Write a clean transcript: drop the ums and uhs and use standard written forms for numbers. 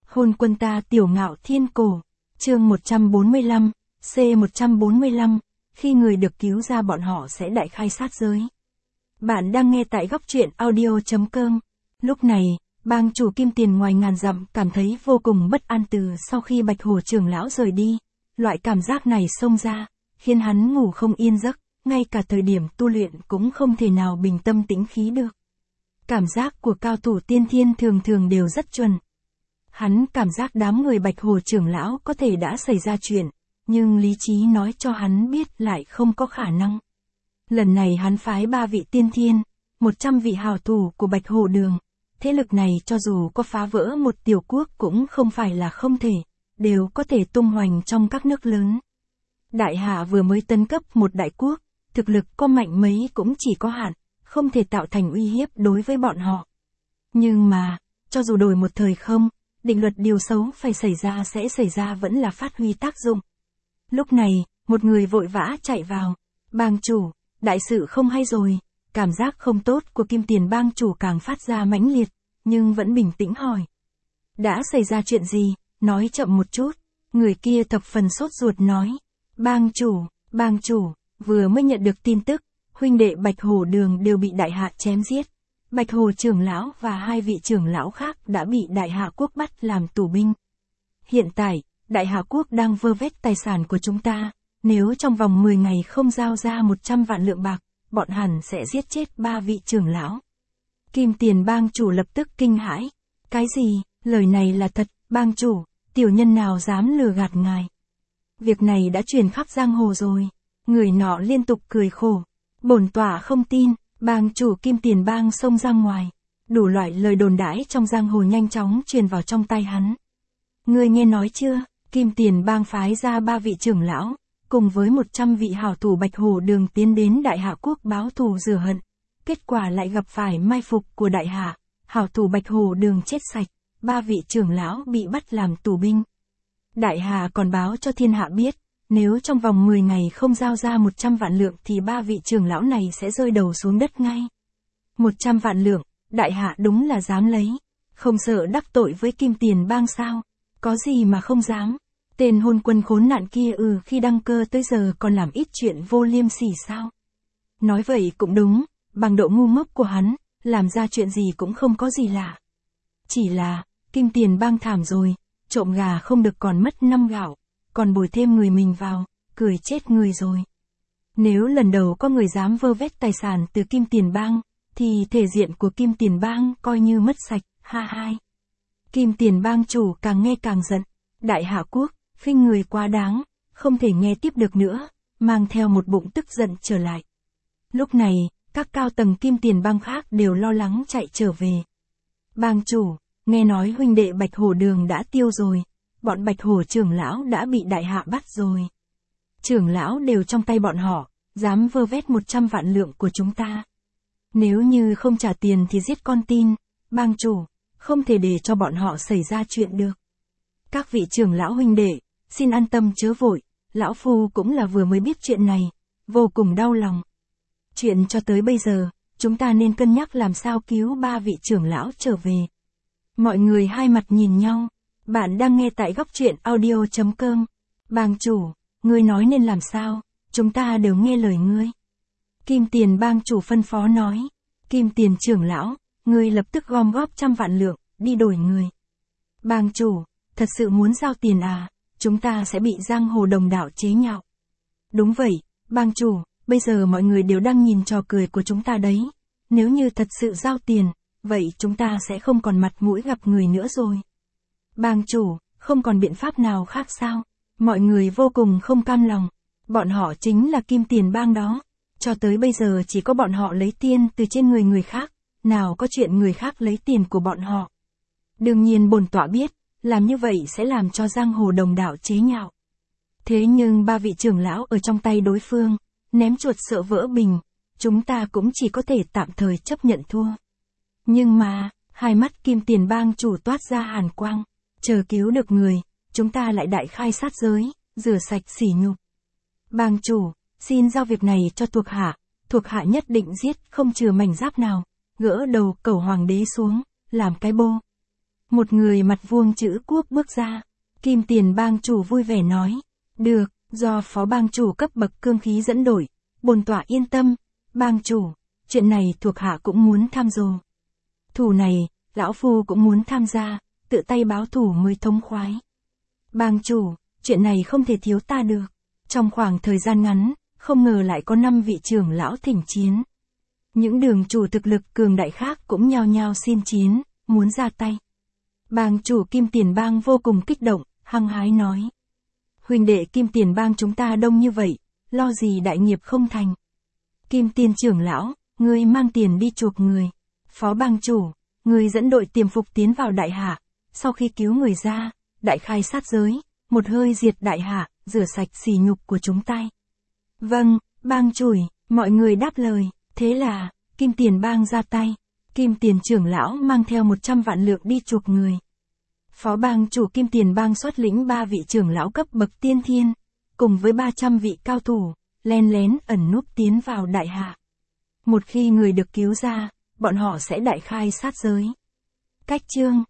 Hôn quân ta tiểu ngạo thiên cổ. Chương 145, C145, khi người được cứu ra bọn họ sẽ đại khai sát giới. Bạn đang nghe tại góc truyện audio.com. Lúc này, bang chủ Kim Tiền ngoài ngàn dặm cảm thấy vô cùng bất an từ sau khi Bạch Hổ trưởng lão rời đi. Loại cảm giác này xông ra, khiến hắn ngủ không yên giấc, ngay cả thời điểm tu luyện cũng không thể nào bình tâm tĩnh khí được. Cảm giác của cao thủ tiên thiên thường thường đều rất chuẩn. Hắn cảm giác đám người Bạch Hổ trưởng lão có thể đã xảy ra chuyện, nhưng lý trí nói cho hắn biết lại không có khả năng. Lần này hắn phái 3 vị tiên thiên, 100 vị hào thủ của Bạch Hổ Đường. Thế lực này cho dù có phá vỡ một tiểu quốc cũng không phải là không thể, đều có thể tung hoành trong các nước lớn. Đại hạ vừa mới tấn cấp một đại quốc, thực lực có mạnh mấy cũng chỉ có hạn, không thể tạo thành uy hiếp đối với bọn họ. Nhưng mà, cho dù đổi một thời không, định luật điều xấu phải xảy ra sẽ xảy ra vẫn là phát huy tác dụng. Lúc này, một người vội vã chạy vào. Bang chủ, đại sự không hay rồi. Cảm giác không tốt của Kim Tiền bang chủ càng phát ra mãnh liệt, nhưng vẫn bình tĩnh hỏi. Đã xảy ra chuyện gì, nói chậm một chút. Người kia thập phần sốt ruột nói. Bang chủ, vừa mới nhận được tin tức, huynh đệ Bạch Hổ Đường đều bị đại hạ chém giết. Bạch Hổ trưởng lão và 2 vị trưởng lão khác đã bị đại hạ quốc bắt làm tù binh. Hiện tại, đại hạ quốc đang vơ vét tài sản của chúng ta, nếu trong vòng 10 ngày không giao ra 100 vạn lượng bạc, bọn hẳn sẽ giết chết 3 vị trưởng lão. Kim Tiền bang chủ lập tức kinh hãi. Cái gì, lời này là thật, bang chủ, tiểu nhân nào dám lừa gạt ngài. Việc này đã truyền khắp giang hồ rồi. Người nọ liên tục cười khổ. Bổn tọa không tin. Bang chủ Kim Tiền bang xông ra ngoài. Đủ loại lời đồn đãi trong giang hồ nhanh chóng truyền vào trong tay hắn. Ngươi nghe nói chưa, Kim Tiền bang phái ra 3 vị trưởng lão, cùng với 100 vị hảo thủ Bạch Hổ Đường tiến đến đại hạ quốc báo thù rửa hận. Kết quả lại gặp phải mai phục của đại hạ, hảo thủ Bạch Hổ Đường chết sạch, 3 vị trưởng lão bị bắt làm tù binh. Đại hạ còn báo cho thiên hạ biết, nếu trong vòng 10 ngày không giao ra 100 vạn lượng thì 3 vị trưởng lão này sẽ rơi đầu xuống đất ngay. 100 vạn lượng, đại hạ đúng là dám lấy. Không sợ đắc tội với Kim Tiền bang sao? Có gì mà không dám. Tên hôn quân khốn nạn kia khi đăng cơ tới giờ còn làm ít chuyện vô liêm sỉ sao? Nói vậy cũng đúng, bằng độ ngu ngốc của hắn, làm ra chuyện gì cũng không có gì lạ. Chỉ là, Kim Tiền bang thảm rồi, trộm gà không được còn mất 5 gạo, còn bồi thêm người mình vào, cười chết người rồi. Nếu lần đầu có người dám vơ vét tài sản từ Kim Tiền bang, thì thể diện của Kim Tiền bang coi như mất sạch, ha hai. Kim Tiền bang chủ càng nghe càng giận, đại hạ quốc, khinh người quá đáng, không thể nghe tiếp được nữa, mang theo một bụng tức giận trở lại. Lúc này, các cao tầng Kim Tiền bang khác đều lo lắng chạy trở về. Bang chủ, nghe nói huynh đệ Bạch Hổ Đường đã tiêu rồi, bọn Bạch Hổ trưởng lão đã bị đại hạ bắt rồi. Trưởng lão đều trong tay bọn họ, dám vơ vét 100 vạn lượng của chúng ta. Nếu như không trả tiền thì giết con tin, bang chủ, không thể để cho bọn họ xảy ra chuyện được. Các vị trưởng lão huynh đệ, xin an tâm chớ vội, lão phu cũng là vừa mới biết chuyện này, vô cùng đau lòng. Chuyện cho tới bây giờ, chúng ta nên cân nhắc làm sao cứu 3 vị trưởng lão trở về. Mọi người hai mặt nhìn nhau. Bạn đang nghe tại góc truyện audio.com. Bang chủ, ngươi nói nên làm sao, chúng ta đều nghe lời ngươi. Kim Tiền bang chủ phân phó nói. Kim Tiền trưởng lão, ngươi lập tức gom góp 100 vạn lượng, đi đổi người. Bang chủ, thật sự muốn giao tiền à, chúng ta sẽ bị giang hồ đồng đạo chế nhạo. Đúng vậy, bang chủ, bây giờ mọi người đều đang nhìn trò cười của chúng ta đấy. Nếu như thật sự giao tiền, vậy chúng ta sẽ không còn mặt mũi gặp người nữa rồi. Bang chủ, không còn biện pháp nào khác sao? Mọi người vô cùng không cam lòng. Bọn họ chính là Kim Tiền bang đó. Cho tới bây giờ chỉ có bọn họ lấy tiền từ trên người khác, nào có chuyện người khác lấy tiền của bọn họ. Đương nhiên bổn tọa biết, làm như vậy sẽ làm cho giang hồ đồng đạo chế nhạo. Thế nhưng 3 vị trưởng lão ở trong tay đối phương, ném chuột sợ vỡ bình, chúng ta cũng chỉ có thể tạm thời chấp nhận thua. Nhưng mà, hai mắt Kim Tiền bang chủ toát ra hàn quang. Chờ cứu được người, chúng ta lại đại khai sát giới, rửa sạch sỉ nhục. Bang chủ, xin giao việc này cho thuộc hạ nhất định giết không chừa mảnh giáp nào, gỡ đầu cẩu hoàng đế xuống, làm cái bô. Một người mặt vuông chữ quốc bước ra. Kim Tiền bang chủ vui vẻ nói. Được, do phó bang chủ cấp bậc cương khí dẫn đổi. Bổn tọa yên tâm, bang chủ, chuyện này thuộc hạ cũng muốn tham dồ. Thủ này, lão phu cũng muốn tham gia, tự tay báo thủ mới thống khoái. Bang chủ, chuyện này không thể thiếu ta được. Trong khoảng thời gian ngắn, không ngờ lại có 5 vị trưởng lão thỉnh chiến. Những đường chủ thực lực cường đại khác cũng nhao nhao xin chiến, muốn ra tay. Bang chủ Kim Tiền bang vô cùng kích động, hăng hái nói. Huynh đệ Kim Tiền bang chúng ta đông như vậy, lo gì đại nghiệp không thành. Kim Tiền trưởng lão, ngươi mang tiền đi chuộc người. Phó bang chủ, ngươi dẫn đội tiềm phục tiến vào đại hạ. Sau khi cứu người ra, đại khai sát giới, một hơi diệt đại hạ, rửa sạch sỉ nhục của chúng ta. Vâng, bang chủ, mọi người đáp lời. Thế là, Kim Tiền bang ra tay. Kim Tiền trưởng lão mang theo 100 vạn lượng đi chuộc người. Phó bang chủ Kim Tiền bang xuất lĩnh 3 vị trưởng lão cấp bậc tiên thiên, cùng với 300 vị cao thủ, len lén ẩn núp tiến vào đại hạ. Một khi người được cứu ra, bọn họ sẽ đại khai sát giới. Cách chương